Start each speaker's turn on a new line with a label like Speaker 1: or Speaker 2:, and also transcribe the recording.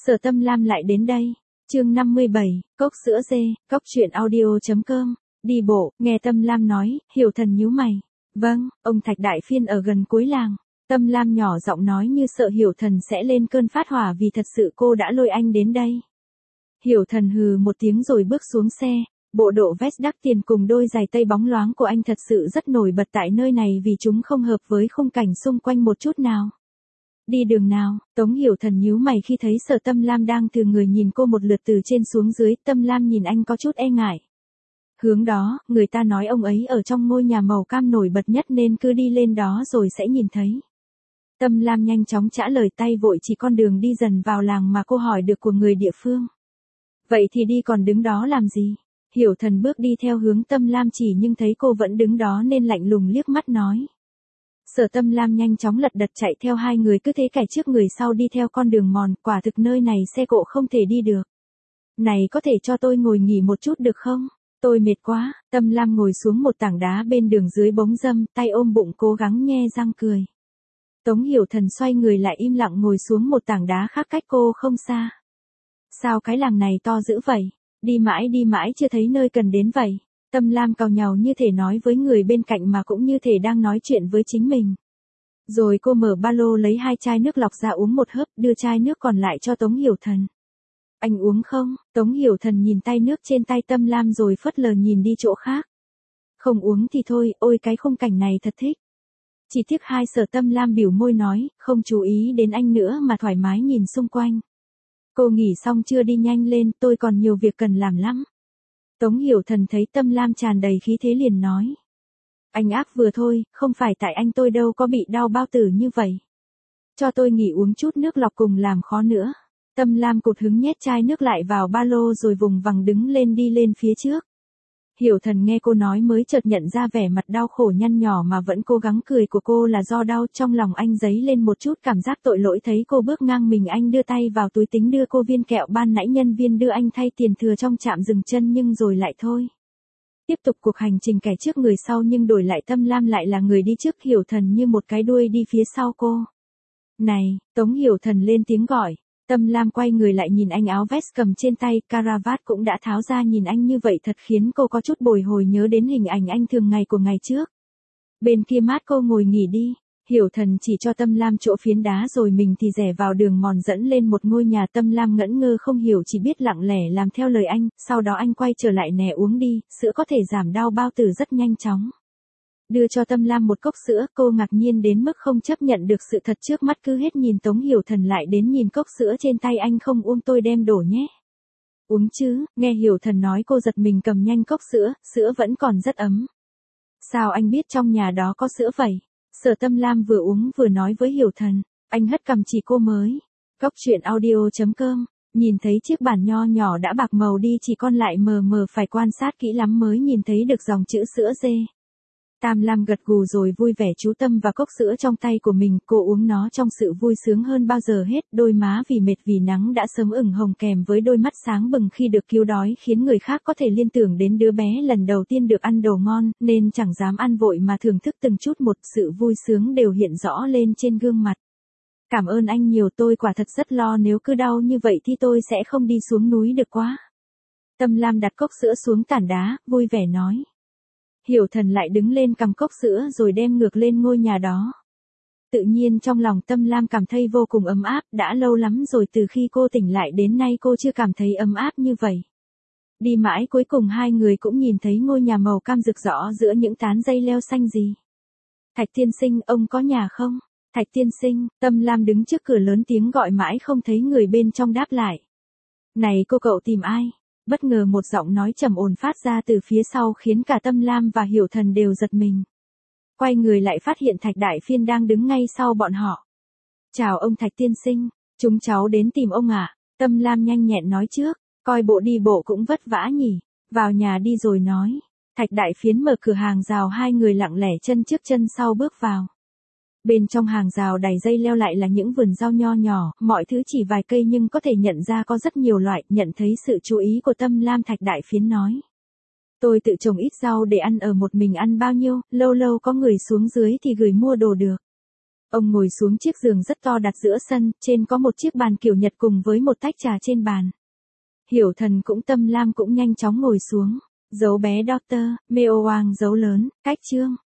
Speaker 1: Sở Tâm Lam lại đến đây. Chương 57, cốc sữa dê, cốc truyện audio.com. Đi bộ, nghe Tâm Lam nói, Hiểu Thần nhíu mày. Vâng, ông Thạch Đại Phiên ở gần cuối làng. Tâm Lam nhỏ giọng nói như sợ Hiểu Thần sẽ lên cơn phát hỏa vì thật sự cô đã lôi anh đến đây. Hiểu Thần hừ một tiếng rồi bước xuống xe. Bộ đồ vest đắt tiền cùng đôi giày tây bóng loáng của anh thật sự rất nổi bật tại nơi này vì chúng không hợp với khung cảnh xung quanh một chút nào. Đi đường nào? Tống Hiểu Thần nhíu mày khi thấy Sở Tâm Lam đang từ người nhìn cô một lượt từ trên xuống dưới. Tâm Lam nhìn anh có chút e ngại. Hướng đó, người ta nói ông ấy ở trong ngôi nhà màu cam nổi bật nhất nên cứ đi lên đó rồi sẽ nhìn thấy. Tâm Lam nhanh chóng trả lời tay vội chỉ con đường đi dần vào làng mà cô hỏi được của người địa phương. Vậy thì đi còn đứng đó làm gì? Hiểu Thần bước đi theo hướng Tâm Lam chỉ nhưng thấy cô vẫn đứng đó nên lạnh lùng liếc mắt nói. Sở Tâm Lam nhanh chóng lật đật chạy theo hai người cứ thế kẻ trước người sau đi theo con đường mòn, quả thực nơi này xe cộ không thể đi được. Này có thể cho tôi ngồi nghỉ một chút được không? Tôi mệt quá. Tâm Lam ngồi xuống một tảng đá bên đường dưới bóng râm, tay ôm bụng cố gắng nhe răng cười. Tống Hiểu Thần xoay người lại im lặng ngồi xuống một tảng đá khác cách cô không xa. Sao cái làng này to dữ vậy? Đi mãi chưa thấy nơi cần đến vậy. Tâm Lam càu nhàu như thể nói với người bên cạnh mà cũng như thể đang nói chuyện với chính mình. Rồi cô mở ba lô lấy 2 chai nước lọc ra uống một hớp, đưa chai nước còn lại cho Tống Hiểu Thần. Anh uống không? Tống Hiểu Thần nhìn tay nước trên tay Tâm Lam rồi phớt lờ nhìn đi chỗ khác. Không uống thì thôi, ôi cái khung cảnh này thật thích. Chỉ tiếc hai. Sở Tâm Lam biểu môi nói, không chú ý đến anh nữa mà thoải mái nhìn xung quanh. Cô nghỉ xong chưa đi nhanh lên, tôi còn nhiều việc cần làm lắm. Tống Hiểu Thần thấy Tâm Lam tràn đầy khí thế liền nói. Anh ác vừa thôi, không phải tại anh tôi đâu có bị đau bao tử như vậy. Cho tôi nghỉ uống chút nước lọc cùng làm khó nữa. Tâm Lam cụt hứng nhét chai nước lại vào ba lô rồi vùng vằng đứng lên đi lên phía trước. Hiểu Thần nghe cô nói mới chợt nhận ra vẻ mặt đau khổ nhăn nhỏ mà vẫn cố gắng cười của cô là do đau. Trong lòng anh dấy lên một chút cảm giác tội lỗi thấy cô bước ngang mình. Anh đưa tay vào túi tính đưa cô viên kẹo ban nãy nhân viên đưa anh thay tiền thừa trong trạm dừng chân nhưng rồi lại thôi. Tiếp tục cuộc hành trình kẻ trước người sau nhưng đổi lại Tâm Lam lại là người đi trước. Hiểu Thần như một cái đuôi đi phía sau cô. Này, Tống Hiểu Thần lên tiếng gọi. Tâm Lam quay người lại nhìn anh, áo vest cầm trên tay, caravat cũng đã tháo ra, nhìn anh như vậy thật khiến cô có chút bồi hồi nhớ đến hình ảnh anh thường ngày của ngày trước. Bên kia mát cô ngồi nghỉ đi. Hiểu Thần chỉ cho Tâm Lam chỗ phiến đá rồi mình thì rẽ vào đường mòn dẫn lên một ngôi nhà. Tâm Lam ngẩn ngơ không hiểu chỉ biết lặng lẽ làm theo lời anh, sau đó anh quay trở lại nè uống đi, sữa có thể giảm đau bao tử rất nhanh chóng. Đưa cho Tâm Lam một cốc sữa, cô ngạc nhiên đến mức không chấp nhận được sự thật trước mắt cứ hết nhìn Tống Hiểu Thần lại đến nhìn cốc sữa trên tay anh. Không uống tôi đem đổ nhé. Uống chứ, nghe Hiểu Thần nói cô giật mình cầm nhanh cốc sữa, sữa vẫn còn rất ấm. Sao anh biết trong nhà đó có sữa vậy? Sở Tâm Lam vừa uống vừa nói với Hiểu Thần, anh hất cằm chỉ cô mới. Cốc truyện audio.com, nhìn thấy chiếc bàn nho nhỏ đã bạc màu đi chỉ còn lại mờ mờ phải quan sát kỹ lắm mới nhìn thấy được dòng chữ sữa dê. Tam Lam gật gù rồi vui vẻ chú tâm vào cốc sữa trong tay của mình, cô uống nó trong sự vui sướng hơn bao giờ hết, đôi má vì mệt vì nắng đã sớm ửng hồng kèm với đôi mắt sáng bừng khi được cứu đói khiến người khác có thể liên tưởng đến đứa bé lần đầu tiên được ăn đồ ngon, nên chẳng dám ăn vội mà thưởng thức từng chút một, sự vui sướng đều hiện rõ lên trên gương mặt. Cảm ơn anh nhiều, tôi quả thật rất lo nếu cứ đau như vậy thì tôi sẽ không đi xuống núi được quá. Tâm Lam đặt cốc sữa xuống tảng đá, vui vẻ nói. Hiểu Thần lại đứng lên cầm cốc sữa rồi đem ngược lên ngôi nhà đó. Tự nhiên trong lòng Tâm Lam cảm thấy vô cùng ấm áp, đã lâu lắm rồi từ khi cô tỉnh lại đến nay cô chưa cảm thấy ấm áp như vậy. Đi mãi cuối cùng hai người cũng nhìn thấy ngôi nhà màu cam rực rỡ giữa những tán dây leo xanh gì. Thạch tiên sinh, ông có nhà không? Thạch tiên sinh, Tâm Lam đứng trước cửa lớn tiếng gọi mãi không thấy người bên trong đáp lại. Này cô cậu tìm ai? Bất ngờ một giọng nói trầm ổn phát ra từ phía sau khiến cả Tâm Lam và Hiểu Thần đều giật mình. Quay người lại phát hiện Thạch Đại Phiên đang đứng ngay sau bọn họ. Chào ông Thạch tiên sinh, chúng cháu đến tìm ông ạ. Tâm Lam nhanh nhẹn nói trước, coi bộ đi bộ cũng vất vả nhỉ, vào nhà đi rồi nói. Thạch Đại Phiến mở cửa hàng rào, hai người lặng lẽ chân trước chân sau bước vào. Bên trong hàng rào đầy dây leo lại là những vườn rau nho nhỏ, mọi thứ chỉ vài cây nhưng có thể nhận ra có rất nhiều loại. Nhận thấy sự chú ý của Tâm Lam, Thạch Đại Phiến nói. Tôi tự trồng ít rau để ăn, ở một mình ăn bao nhiêu, lâu lâu có người xuống dưới thì gửi mua đồ được. Ông ngồi xuống chiếc giường rất to đặt giữa sân, trên có một chiếc bàn kiểu Nhật cùng với một tách trà trên bàn. Hiểu Thần cũng Tâm Lam cũng nhanh chóng ngồi xuống. Dấu bé Doctor, Meo Wang dấu lớn, cách chương.